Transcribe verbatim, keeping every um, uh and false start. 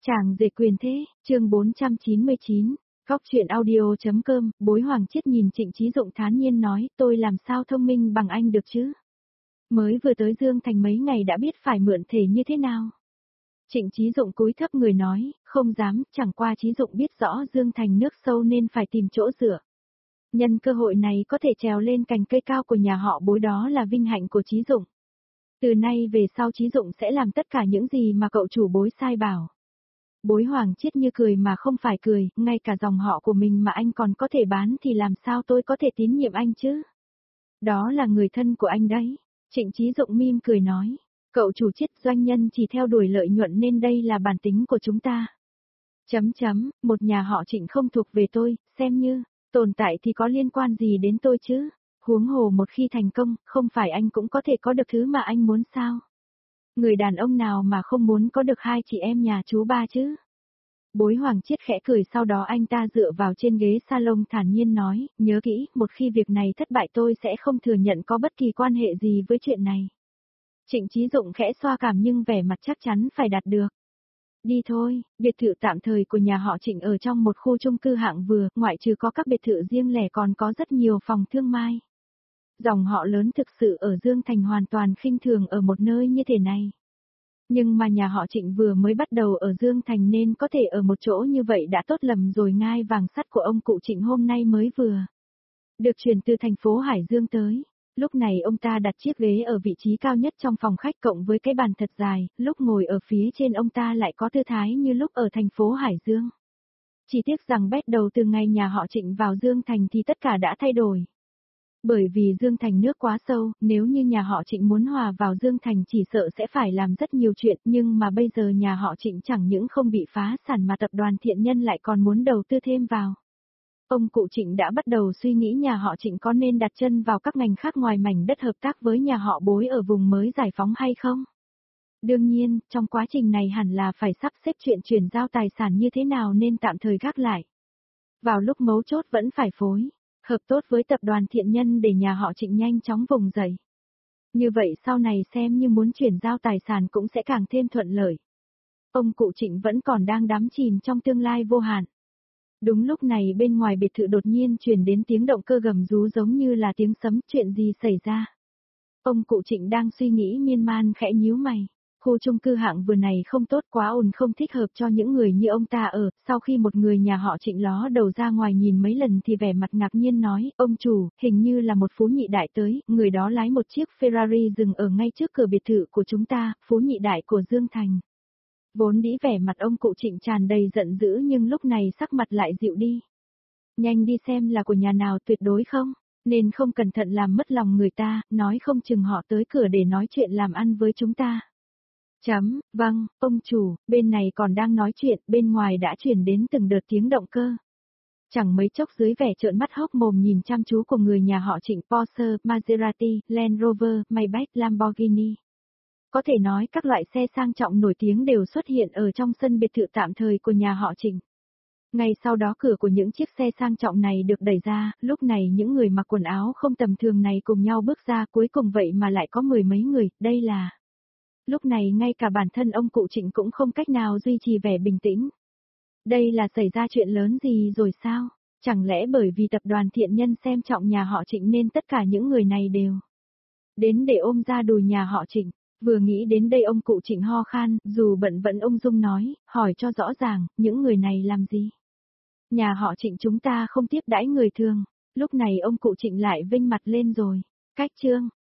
Chàng rể quyền thế, chương bốn trăm chín mươi chín, Góc truyện audio.com, Bối Hoàng Chiết nhìn Trịnh Chí Dụng thản nhiên nói, tôi làm sao thông minh bằng anh được chứ? Mới vừa tới Dương Thành mấy ngày đã biết phải mượn thể như thế nào? Trịnh Chí Dụng cúi thấp người nói, không dám, chẳng qua Chí Dụng biết rõ Dương Thành nước sâu nên phải tìm chỗ dựa. Nhân cơ hội này có thể trèo lên cành cây cao của nhà họ Bối, đó là vinh hạnh của Chí Dụng. Từ nay về sau Chí Dụng sẽ làm tất cả những gì mà cậu chủ Bối sai bảo. Bối Hoàng Chiết như cười mà không phải cười, ngay cả dòng họ của mình mà anh còn có thể bán thì làm sao tôi có thể tín nhiệm anh chứ? Đó là người thân của anh đấy. Trịnh Chí Dụng mỉm cười nói, cậu chủ Chiết, doanh nhân chỉ theo đuổi lợi nhuận nên đây là bản tính của chúng ta. Chấm chấm, một nhà họ Trịnh không thuộc về tôi, xem như, tồn tại thì có liên quan gì đến tôi chứ? Huống hồ một khi thành công, không phải anh cũng có thể có được thứ mà anh muốn sao? Người đàn ông nào mà không muốn có được hai chị em nhà chú ba chứ? Bối Hoàng Chiết khẽ cười, sau đó anh ta dựa vào trên ghế salon thản nhiên nói, nhớ kỹ, một khi việc này thất bại tôi sẽ không thừa nhận có bất kỳ quan hệ gì với chuyện này. Trịnh Chí Dụng khẽ xoa cảm nhưng vẻ mặt chắc chắn phải đạt được. Đi thôi, biệt thự tạm thời của nhà họ Trịnh ở trong một khu chung cư hạng vừa, ngoại trừ có các biệt thự riêng lẻ còn có rất nhiều phòng thương mại. Dòng họ lớn thực sự ở Dương Thành hoàn toàn khinh thường ở một nơi như thế này. Nhưng mà nhà họ Trịnh vừa mới bắt đầu ở Dương Thành nên có thể ở một chỗ như vậy đã tốt lắm rồi. Ngai vàng sắt của ông cụ Trịnh hôm nay mới vừa được chuyển từ thành phố Hải Dương tới. Lúc này ông ta đặt chiếc ghế ở vị trí cao nhất trong phòng khách cộng với cái bàn thật dài, lúc ngồi ở phía trên ông ta lại có tư thái như lúc ở thành phố Hải Dương. Chỉ tiếc rằng bắt đầu từ ngày nhà họ Trịnh vào Dương Thành thì tất cả đã thay đổi. Bởi vì Dương Thành nước quá sâu, nếu như nhà họ Trịnh muốn hòa vào Dương Thành chỉ sợ sẽ phải làm rất nhiều chuyện, nhưng mà bây giờ nhà họ Trịnh chẳng những không bị phá sản mà tập đoàn Thiện Nhân lại còn muốn đầu tư thêm vào. Ông cụ Trịnh đã bắt đầu suy nghĩ nhà họ Trịnh có nên đặt chân vào các ngành khác ngoài mảnh đất hợp tác với nhà họ Bối ở vùng mới giải phóng hay không? Đương nhiên, trong quá trình này hẳn là phải sắp xếp chuyện chuyển giao tài sản như thế nào nên tạm thời gác lại. Vào lúc mấu chốt vẫn phải phối hợp tốt với tập đoàn Thiện Nhân để nhà họ Trịnh nhanh chóng vùng dậy. Như vậy sau này xem như muốn chuyển giao tài sản cũng sẽ càng thêm thuận lợi. Ông cụ Trịnh vẫn còn đang đắm chìm trong tương lai vô hạn. Đúng lúc này bên ngoài biệt thự đột nhiên truyền đến tiếng động cơ gầm rú giống như là tiếng sấm, chuyện gì xảy ra? Ông cụ Trịnh đang suy nghĩ miên man khẽ nhíu mày. Khu chung cư hạng vừa này không tốt, quá ồn, không thích hợp cho những người như ông ta ở. Sau khi một người nhà họ Trịnh ló đầu ra ngoài nhìn mấy lần thì vẻ mặt ngạc nhiên nói, ông chủ, hình như là một phú nhị đại tới, người đó lái một chiếc Ferrari dừng ở ngay trước cửa biệt thự của chúng ta, phú nhị đại của Dương Thành. Vốn dĩ vẻ mặt ông cụ Trịnh tràn đầy giận dữ nhưng lúc này sắc mặt lại dịu đi. Nhanh đi xem là của nhà nào, tuyệt đối không, nên không cẩn thận làm mất lòng người ta, nói không chừng họ tới cửa để nói chuyện làm ăn với chúng ta. Chấm, vâng, ông chủ, bên này còn đang nói chuyện, bên ngoài đã truyền đến từng đợt tiếng động cơ. Chẳng mấy chốc dưới vẻ trợn mắt hốc mồm nhìn chăm chú của người nhà họ Trịnh, Porsche, Maserati, Land Rover, Maybach, Lamborghini. Có thể nói các loại xe sang trọng nổi tiếng đều xuất hiện ở trong sân biệt thự tạm thời của nhà họ Trịnh. Ngay sau đó cửa của những chiếc xe sang trọng này được đẩy ra, lúc này những người mặc quần áo không tầm thường này cùng nhau bước ra, cuối cùng vậy mà lại có mười mấy người, đây là... Lúc này ngay cả bản thân ông cụ Trịnh cũng không cách nào duy trì vẻ bình tĩnh. Đây là xảy ra chuyện lớn gì rồi sao? Chẳng lẽ bởi vì tập đoàn Thiện Nhân xem trọng nhà họ Trịnh nên tất cả những người này đều đến để ôm ra đùi nhà họ Trịnh? Vừa nghĩ đến đây ông cụ Trịnh ho khan, dù bận vẫn ung dung nói, hỏi cho rõ ràng, những người này làm gì? Nhà họ Trịnh chúng ta không tiếp đãi người thường. Lúc này ông cụ Trịnh lại vênh mặt lên rồi. Cách chương,